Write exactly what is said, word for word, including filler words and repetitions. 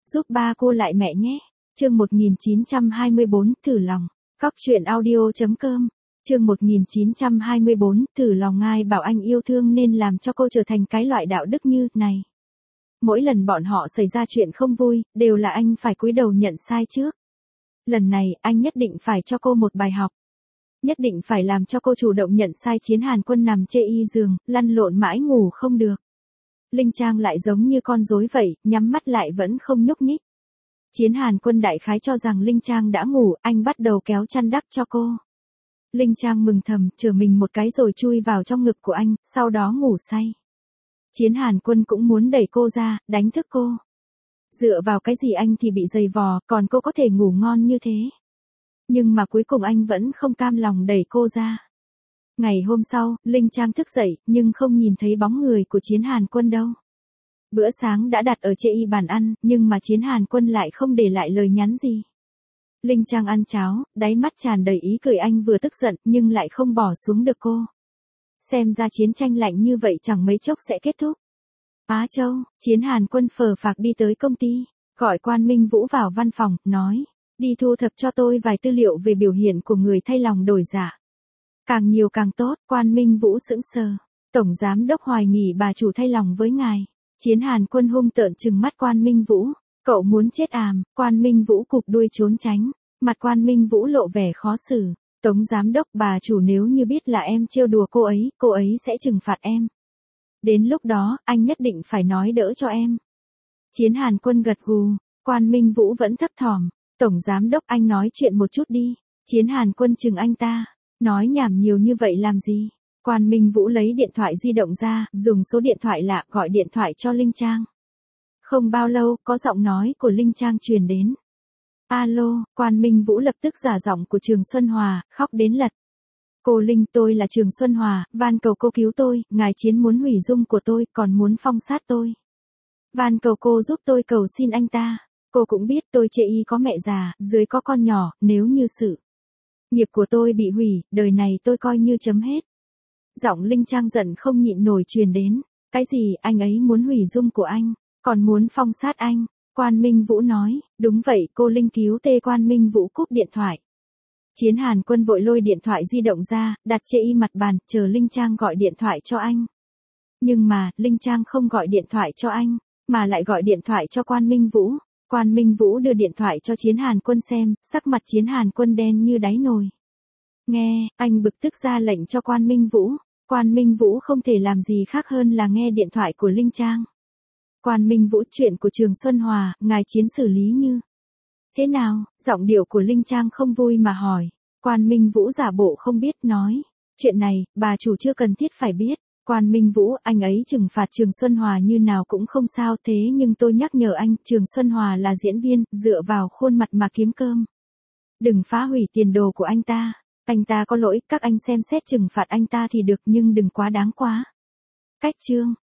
giúp ba cô lại mẹ nhé. Chương một nghìn chín trăm hai mươi bốn, thử lòng. Cóc truyện audio chấm com. Chương một nghìn chín trăm hai mươi bốn, thử lòng. Ai bảo anh yêu thương nên làm cho cô trở thành cái loại đạo đức như này. Mỗi lần bọn họ xảy ra chuyện không vui, đều là anh phải cúi đầu nhận sai trước. Lần này, anh nhất định phải cho cô một bài học. Nhất định phải làm cho cô chủ động nhận sai. Chiến Hàn Quân nằm chê y giường, lăn lộn mãi ngủ không được. Linh Trang lại giống như con rối vậy, nhắm mắt lại vẫn không nhúc nhích. Chiến Hàn Quân đại khái cho rằng Linh Trang đã ngủ, anh bắt đầu kéo chăn đắp cho cô. Linh Trang mừng thầm, chở mình một cái rồi chui vào trong ngực của anh, sau đó ngủ say. Chiến Hàn Quân cũng muốn đẩy cô ra, đánh thức cô. Dựa vào cái gì anh thì bị giày vò, còn cô có thể ngủ ngon như thế. Nhưng mà cuối cùng anh vẫn không cam lòng đẩy cô ra. Ngày hôm sau, Linh Trang thức dậy, nhưng không nhìn thấy bóng người của Chiến Hàn Quân đâu. Bữa sáng đã đặt ở chê y bàn ăn, nhưng mà Chiến Hàn Quân lại không để lại lời nhắn gì. Linh Trang ăn cháo, đáy mắt tràn đầy ý cười. Anh vừa tức giận, nhưng lại không bỏ xuống được cô. Xem ra chiến tranh lạnh như vậy chẳng mấy chốc sẽ kết thúc. Á Châu, Chiến Hàn Quân phờ phạc đi tới công ty, gọi Quan Minh Vũ vào văn phòng, nói, đi thu thập cho tôi vài tư liệu về biểu hiện của người thay lòng đổi dạ. Càng nhiều càng tốt. Quan Minh Vũ sững sờ. Tổng giám đốc hoài nghỉ bà chủ thay lòng với ngài. Chiến Hàn Quân hung tợn trừng mắt Quan Minh Vũ. Cậu muốn chết àm? Quan Minh Vũ cụp đuôi trốn tránh. Mặt Quan Minh Vũ lộ vẻ khó xử. Tống giám đốc, bà chủ nếu như biết là em trêu đùa cô ấy, cô ấy sẽ trừng phạt em. Đến lúc đó, anh nhất định phải nói đỡ cho em. Chiến Hàn Quân gật gù. Quan Minh Vũ vẫn thấp thỏm. Tổng giám đốc, anh nói chuyện một chút đi. Chiến Hàn Quân trừng anh ta. Nói nhảm nhiều như vậy làm gì? Quan Minh Vũ lấy điện thoại di động ra, dùng số điện thoại lạ gọi điện thoại cho Linh Trang. Không bao lâu, có giọng nói của Linh Trang truyền đến. Alo, Quan Minh Vũ lập tức giả giọng của Trường Xuân Hòa, khóc đến lật. Cô Linh, tôi là Trường Xuân Hòa, van cầu cô cứu tôi, ngài Chiến muốn hủy dung của tôi, còn muốn phong sát tôi. Van cầu cô giúp tôi cầu xin anh ta. Cô cũng biết tôi chê y có mẹ già, dưới có con nhỏ, nếu như sự nghiệp của tôi bị hủy, đời này tôi coi như chấm hết. Giọng Linh Trang giận không nhịn nổi truyền đến. Cái gì, anh ấy muốn hủy dung của anh, còn muốn phong sát anh? Quan Minh Vũ nói, đúng vậy. Cô Linh cứu tê. Quan Minh Vũ cúp điện thoại. Chiến Hàn Quân vội lôi điện thoại di động ra, đặt chê y mặt bàn, chờ Linh Trang gọi điện thoại cho anh. Nhưng mà, Linh Trang không gọi điện thoại cho anh, mà lại gọi điện thoại cho Quan Minh Vũ. Quan Minh Vũ đưa điện thoại cho Chiến Hàn Quân xem, sắc mặt Chiến Hàn Quân đen như đáy nồi. Nghe, anh bực tức ra lệnh cho Quan Minh Vũ. Quan Minh Vũ không thể làm gì khác hơn là nghe điện thoại của Linh Trang. Quan Minh Vũ, chuyện của Trường Xuân Hòa, ngài Chiến xử lý như thế nào? Giọng điệu của Linh Trang không vui mà hỏi. Quan Minh Vũ giả bộ không biết, nói, chuyện này, bà chủ chưa cần thiết phải biết. Quan Minh Vũ, anh ấy trừng phạt Trường Xuân Hòa như nào cũng không sao, thế nhưng tôi nhắc nhở anh, Trường Xuân Hòa là diễn viên, dựa vào khuôn mặt mà kiếm cơm. Đừng phá hủy tiền đồ của anh ta. Anh ta có lỗi, các anh xem xét trừng phạt anh ta thì được, nhưng đừng quá đáng quá. Cách chương.